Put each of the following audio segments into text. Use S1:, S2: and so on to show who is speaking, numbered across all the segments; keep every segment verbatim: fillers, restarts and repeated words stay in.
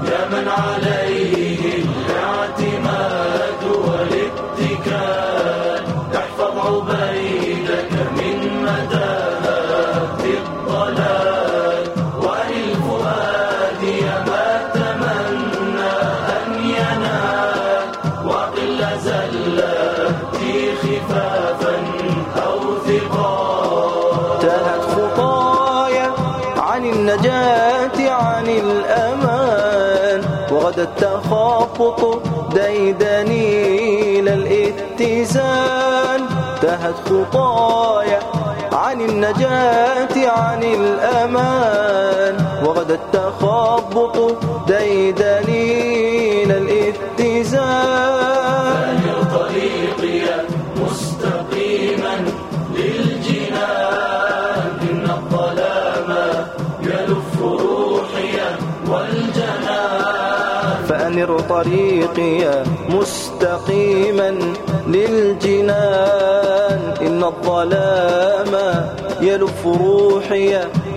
S1: يا من عليه الاعتماد والاتكال، احفظ عبيدك من مداهات الضلال، وللفؤاد ما تمنى أن ينال، وقل زلاتي خفافا أو ثقال.
S2: تاهت خطايا عن النجاة عن الأمان، وغدا التخبط ديدني إلى الاتزان. تاهت خطايا عن النجاة عن الأمان، وغدا التخبط ديدني إلى الاتزان.
S1: فانر طريقي مستقيما للجنان، إن الظلام يلف روحي والجنان.
S2: فأنر طريقي مستقيما للجنان، إن الظلام يلف روحي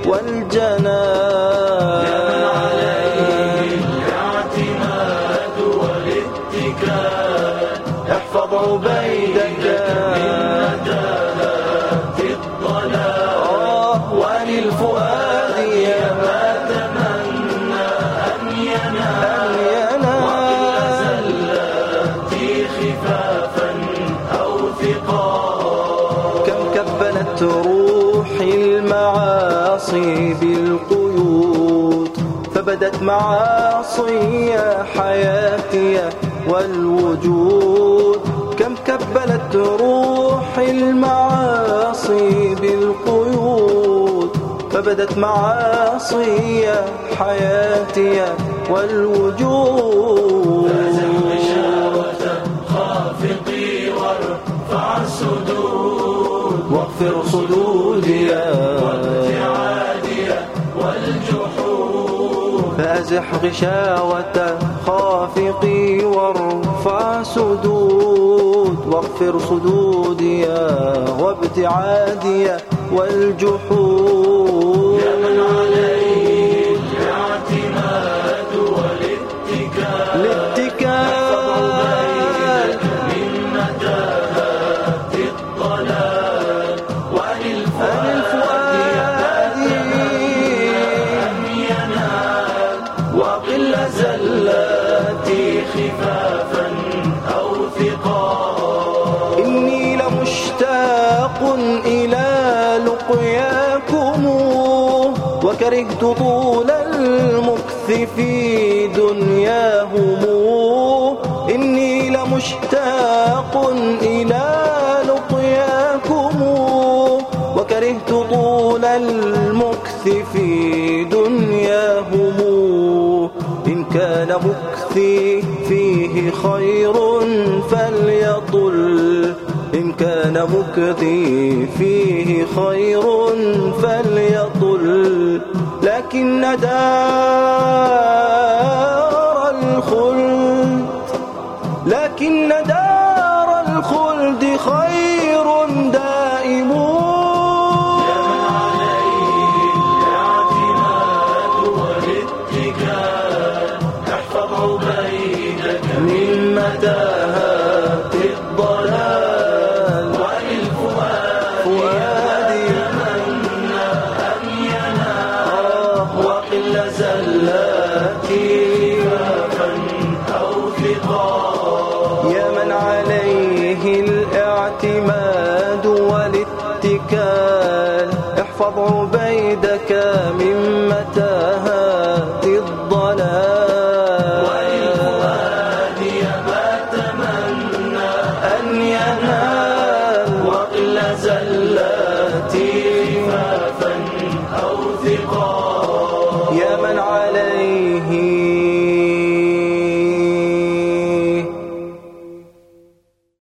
S2: والجنان.
S1: يا من عليه الاعتماد والاتكال، احفظ عبيدك من مداهات الضلال، وللفؤاد ما تمنى أن ينال، وقل زلاتي خفافا أو ثقال.
S2: كم كبلت روحي المعاصي بالقيود، فبدت معاصي حياتي والوجود. كم كبلت روحي المعاصي بالقيود، فبدت معاصي حياتي والوجود.
S1: فازح غشاوة خافقي وارفع السدود،
S2: واغفر صدودي
S1: وابتعادي والجحود.
S2: فازح غشاوة خافقي وارفع سدود، واغفر صدودي وابتعادي والجحود.
S1: يا من عليه الاعتماد والاتكال،
S2: الاتكال
S1: من مداهات الضلال، وللفؤاد أن ينال، وقل زلاتي خفافا أو ثقال.
S2: إني لمشتاق إلى لقياكم، وكرهت طول المكث في دنياهم. إني لمشتاق إلى لقياكم، وكرهت طول المكث في دنياهم. إن كان مكثي فيه خير فليطل، إن كان مكثي فيه خير فليطل. لكن دار الخلد لكن دار الخلد خير دائم.
S1: يا من عليه الاعتماد والاتكال، احفظ عبيدك من متاهات الضلال، وللفؤاد يتمنى أن ينال، وقل زلاتي خفافا أو ثقال.
S2: يا من عليه الاعتماد والاتكال، احفظ عبادك